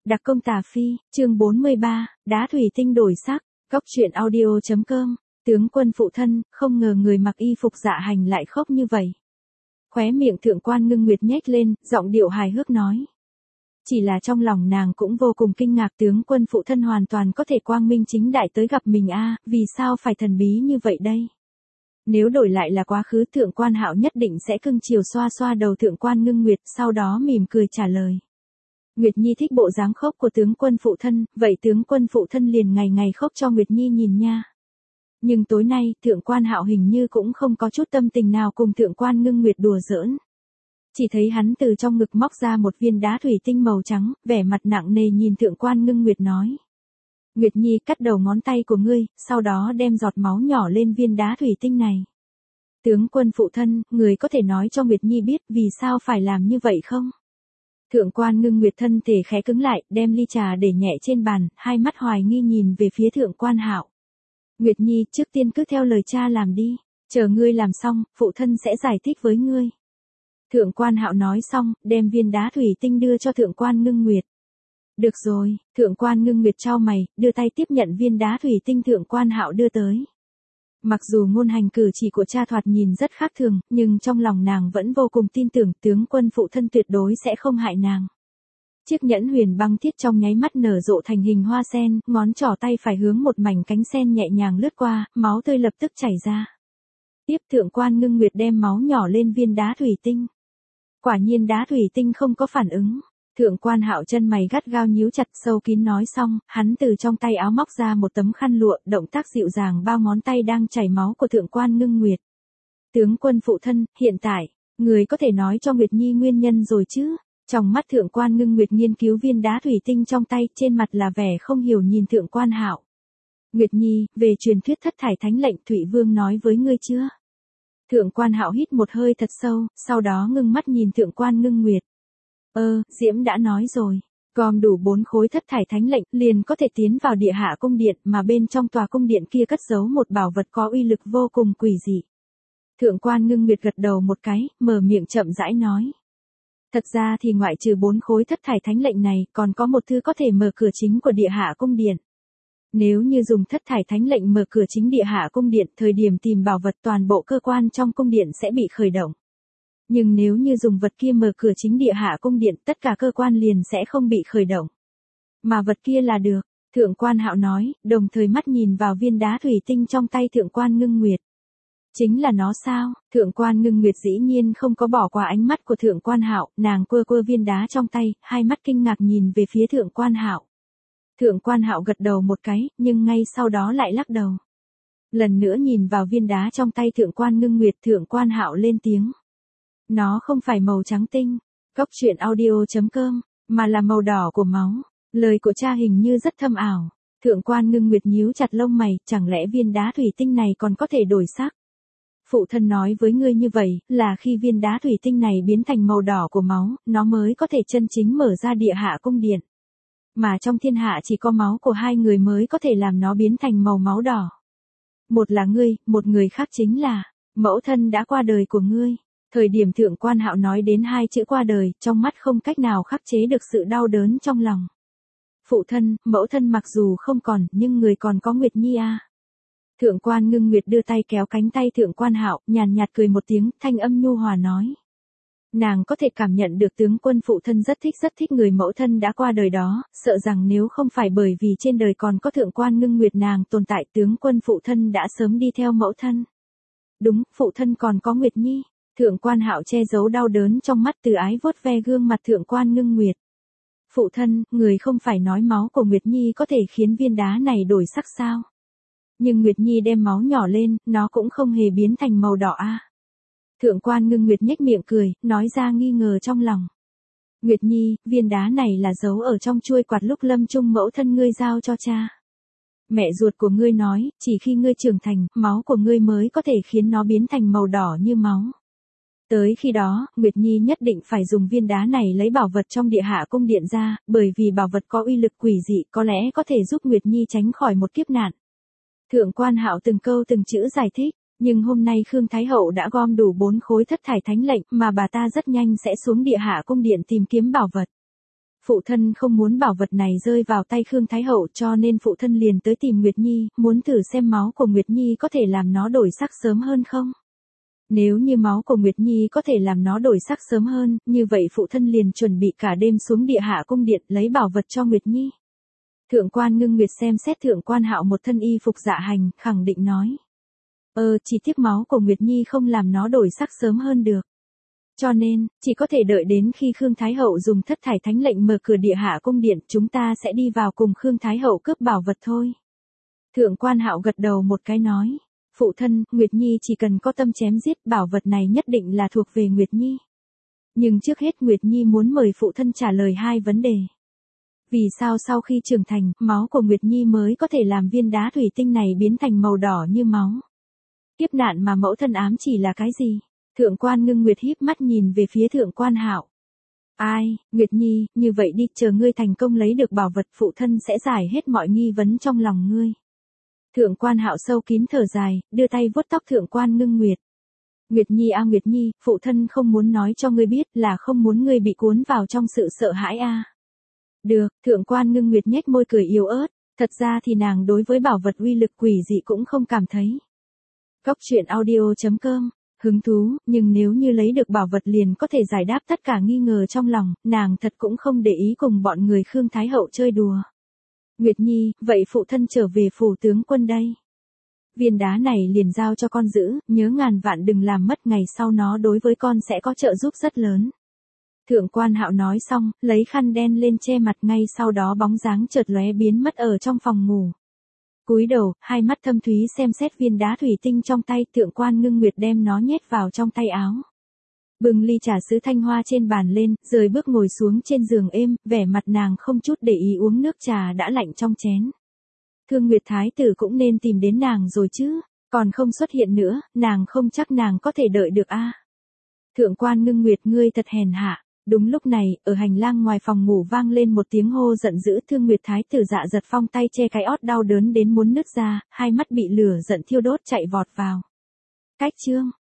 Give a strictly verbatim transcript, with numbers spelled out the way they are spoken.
Đặc công Tà Phi, chương bốn mươi ba, đá thủy tinh đổi sắc, góc truyện audio chấm com, tướng quân phụ thân, không ngờ người mặc y phục dạ hành lại khóc như vậy. Khóe miệng thượng quan Ngưng Nguyệt nhếch lên, giọng điệu hài hước nói. Chỉ là trong lòng nàng cũng vô cùng kinh ngạc, tướng quân phụ thân hoàn toàn có thể quang minh chính đại tới gặp mình a, à, vì sao phải thần bí như vậy đây? Nếu đổi lại là quá khứ, thượng quan Hạo nhất định sẽ cưng chiều xoa xoa đầu thượng quan Ngưng Nguyệt, sau đó mỉm cười trả lời. Nguyệt Nhi thích bộ dáng khóc của tướng quân phụ thân, vậy tướng quân phụ thân liền ngày ngày khóc cho Nguyệt Nhi nhìn nha. Nhưng tối nay, thượng quan Hạo hình như cũng không có chút tâm tình nào cùng thượng quan Ngưng Nguyệt đùa giỡn. Chỉ thấy hắn từ trong ngực móc ra một viên đá thủy tinh màu trắng, vẻ mặt nặng nề nhìn thượng quan Ngưng Nguyệt nói. Nguyệt Nhi, cắt đầu ngón tay của ngươi, sau đó đem giọt máu nhỏ lên viên đá thủy tinh này. Tướng quân phụ thân, người có thể nói cho Nguyệt Nhi biết vì sao phải làm như vậy không? Thượng quan Ngưng Nguyệt thân thể khẽ cứng lại, đem ly trà để nhẹ trên bàn, hai mắt hoài nghi nhìn về phía thượng quan Hạo. Nguyệt Nhi, trước tiên cứ theo lời cha làm đi, chờ ngươi làm xong, phụ thân sẽ giải thích với ngươi. Thượng quan Hạo nói xong, đem viên đá thủy tinh đưa cho thượng quan Ngưng Nguyệt. Được rồi, thượng quan Ngưng Nguyệt chau mày, đưa tay tiếp nhận viên đá thủy tinh thượng quan Hạo đưa tới. Mặc dù ngôn hành cử chỉ của cha thoạt nhìn rất khác thường, nhưng trong lòng nàng vẫn vô cùng tin tưởng tướng quân phụ thân tuyệt đối sẽ không hại nàng. Chiếc nhẫn huyền băng thiết trong nháy mắt nở rộ thành hình hoa sen, ngón trỏ tay phải hướng một mảnh cánh sen nhẹ nhàng lướt qua, máu tươi lập tức chảy ra. Tiếp thượng quan Ngưng Nguyệt đem máu nhỏ lên viên đá thủy tinh. Quả nhiên đá thủy tinh không có phản ứng. Thượng quan Hạo chân mày gắt gao nhíu chặt, sâu kín nói xong, hắn từ trong tay áo móc ra một tấm khăn lụa, động tác dịu dàng bao ngón tay đang chảy máu của thượng quan Ngưng Nguyệt. Tướng quân phụ thân, hiện tại, người có thể nói cho Nguyệt Nhi nguyên nhân rồi chứ? Trong mắt thượng quan Ngưng Nguyệt nghiên cứu viên đá thủy tinh trong tay, trên mặt là vẻ không hiểu nhìn thượng quan Hạo. Nguyệt Nhi, về truyền thuyết thất thải thánh lệnh Thụy Vương nói với ngươi chưa? Thượng quan Hạo hít một hơi thật sâu, sau đó ngưng mắt nhìn thượng quan Ngưng Nguyệt. Ơ, Diễm đã nói rồi, gom đủ bốn khối thất thải thánh lệnh, liền có thể tiến vào địa hạ cung điện, mà bên trong tòa cung điện kia cất giấu một bảo vật có uy lực vô cùng quỷ dị. Thượng quan Ngưng Nguyệt gật đầu một cái, mở miệng chậm rãi nói. Thật ra thì ngoại trừ bốn khối thất thải thánh lệnh này, còn có một thư có thể mở cửa chính của địa hạ cung điện. Nếu như dùng thất thải thánh lệnh mở cửa chính địa hạ cung điện, thời điểm tìm bảo vật toàn bộ cơ quan trong cung điện sẽ bị khởi động. Nhưng nếu như dùng vật kia mở cửa chính địa hạ cung điện, tất cả cơ quan liền sẽ không bị khởi động. Mà vật kia là được, thượng quan Hạo nói, đồng thời mắt nhìn vào viên đá thủy tinh trong tay thượng quan Ngưng Nguyệt. Chính là nó sao? Thượng quan Ngưng Nguyệt dĩ nhiên không có bỏ qua ánh mắt của thượng quan Hạo, nàng quơ quơ viên đá trong tay, hai mắt kinh ngạc nhìn về phía thượng quan Hạo. Thượng quan Hạo gật đầu một cái, nhưng ngay sau đó lại lắc đầu. Lần nữa nhìn vào viên đá trong tay thượng quan Ngưng Nguyệt, thượng quan Hạo lên tiếng. Nó không phải màu trắng tinh, góc truyện audio chấm com, mà là màu đỏ của máu. Lời của cha hình như rất thâm ảo. Thượng quan Ngưng Nguyệt nhíu chặt lông mày, chẳng lẽ viên đá thủy tinh này còn có thể đổi sắc? Phụ thân nói với ngươi như vậy, là khi viên đá thủy tinh này biến thành màu đỏ của máu, nó mới có thể chân chính mở ra địa hạ cung điện. Mà trong thiên hạ chỉ có máu của hai người mới có thể làm nó biến thành màu máu đỏ. Một là ngươi, một người khác chính là mẫu thân đã qua đời của ngươi. Thời điểm thượng quan Hạo nói đến hai chữ qua đời, trong mắt không cách nào khắc chế được sự đau đớn trong lòng. Phụ thân, mẫu thân mặc dù không còn, nhưng người còn có Nguyệt Nhi à. Thượng quan Ngưng Nguyệt đưa tay kéo cánh tay thượng quan Hạo, nhàn nhạt cười một tiếng, thanh âm nhu hòa nói. Nàng có thể cảm nhận được tướng quân phụ thân rất thích rất thích người mẫu thân đã qua đời đó, sợ rằng nếu không phải bởi vì trên đời còn có thượng quan Ngưng Nguyệt nàng tồn tại, tướng quân phụ thân đã sớm đi theo mẫu thân. Đúng, phụ thân còn có Nguyệt Nhi. Thượng quan Hạo che giấu đau đớn trong mắt, từ ái vuốt ve gương mặt thượng quan Ngưng Nguyệt. Phụ thân, người không phải nói máu của Nguyệt Nhi có thể khiến viên đá này đổi sắc sao? Nhưng Nguyệt Nhi đem máu nhỏ lên, nó cũng không hề biến thành màu đỏ a. Thượng quan Ngưng Nguyệt nhếch miệng cười, nói ra nghi ngờ trong lòng. Nguyệt Nhi, viên đá này là giấu ở trong chuôi quạt lúc lâm chung mẫu thân ngươi giao cho cha. Mẹ ruột của ngươi nói, chỉ khi ngươi trưởng thành, máu của ngươi mới có thể khiến nó biến thành màu đỏ như máu. Tới khi đó, Nguyệt Nhi nhất định phải dùng viên đá này lấy bảo vật trong địa hạ cung điện ra, bởi vì bảo vật có uy lực quỷ dị, có lẽ có thể giúp Nguyệt Nhi tránh khỏi một kiếp nạn. Thượng quan Hạo từng câu từng chữ giải thích, nhưng hôm nay Khương Thái Hậu đã gom đủ bốn khối thất thải thánh lệnh, mà bà ta rất nhanh sẽ xuống địa hạ cung điện tìm kiếm bảo vật. Phụ thân không muốn bảo vật này rơi vào tay Khương Thái Hậu cho nên phụ thân liền tới tìm Nguyệt Nhi, muốn thử xem máu của Nguyệt Nhi có thể làm nó đổi sắc sớm hơn không. Nếu như máu của Nguyệt Nhi có thể làm nó đổi sắc sớm hơn, như vậy phụ thân liền chuẩn bị cả đêm xuống địa hạ cung điện lấy bảo vật cho Nguyệt Nhi. Thượng quan Ngưng Nguyệt xem xét Thượng quan Hạo một thân y phục dạ hành, khẳng định nói. Ờ, chỉ tiếc máu của Nguyệt Nhi không làm nó đổi sắc sớm hơn được. Cho nên, chỉ có thể đợi đến khi Khương Thái Hậu dùng thất thải thánh lệnh mở cửa địa hạ cung điện, chúng ta sẽ đi vào cùng Khương Thái Hậu cướp bảo vật thôi. Thượng quan Hạo gật đầu một cái nói. Phụ thân, Nguyệt Nhi chỉ cần có tâm chém giết, bảo vật này nhất định là thuộc về Nguyệt Nhi. Nhưng trước hết Nguyệt Nhi muốn mời phụ thân trả lời hai vấn đề. Vì sao sau khi trưởng thành, máu của Nguyệt Nhi mới có thể làm viên đá thủy tinh này biến thành màu đỏ như máu? Kiếp nạn mà mẫu thân ám chỉ là cái gì? Thượng quan Ngưng Nguyệt híp mắt nhìn về phía Thượng quan Hạo. Ai, Nguyệt Nhi, như vậy đi, chờ ngươi thành công lấy được bảo vật, phụ thân sẽ giải hết mọi nghi vấn trong lòng ngươi. Thượng quan Hạo sâu kín thở dài, đưa tay vuốt tóc Thượng quan Ngưng Nguyệt. Nguyệt Nhi a Nguyệt Nhi, phụ thân không muốn nói cho ngươi biết là không muốn ngươi bị cuốn vào trong sự sợ hãi a. Được, Thượng quan Ngưng Nguyệt nhếch môi cười yếu ớt, thật ra thì nàng đối với bảo vật uy lực quỷ dị cũng không cảm thấy. Cốc truyện audio chấm com, hứng thú, nhưng nếu như lấy được bảo vật liền có thể giải đáp tất cả nghi ngờ trong lòng, nàng thật cũng không để ý cùng bọn người Khương Thái Hậu chơi đùa. Nguyệt Nhi, vậy phụ thân trở về phủ tướng quân đây. Viên đá này liền giao cho con giữ, nhớ ngàn vạn đừng làm mất, ngày sau nó đối với con sẽ có trợ giúp rất lớn. Thượng quan Hạo nói xong, lấy khăn đen lên che mặt, ngay sau đó bóng dáng chợt lóe biến mất ở trong phòng ngủ. Cúi đầu, hai mắt thâm thúy xem xét viên đá thủy tinh trong tay, Thượng quan Ngưng Nguyệt đem nó nhét vào trong tay áo. Bưng ly trà sứ thanh hoa trên bàn lên, rời bước ngồi xuống trên giường êm, vẻ mặt nàng không chút để ý uống nước trà đã lạnh trong chén. Thương Nguyệt Thái tử cũng nên tìm đến nàng rồi chứ, còn không xuất hiện nữa, nàng không chắc nàng có thể đợi được a. Thượng quan Ngưng Nguyệt, ngươi thật hèn hạ. Đúng lúc này, ở hành lang ngoài phòng ngủ vang lên một tiếng hô giận dữ, Thương Nguyệt Thái tử Dạ Giật Phong tay che cái ót đau đớn đến muốn nứt ra, hai mắt bị lửa giận thiêu đốt chạy vọt vào. Cách chương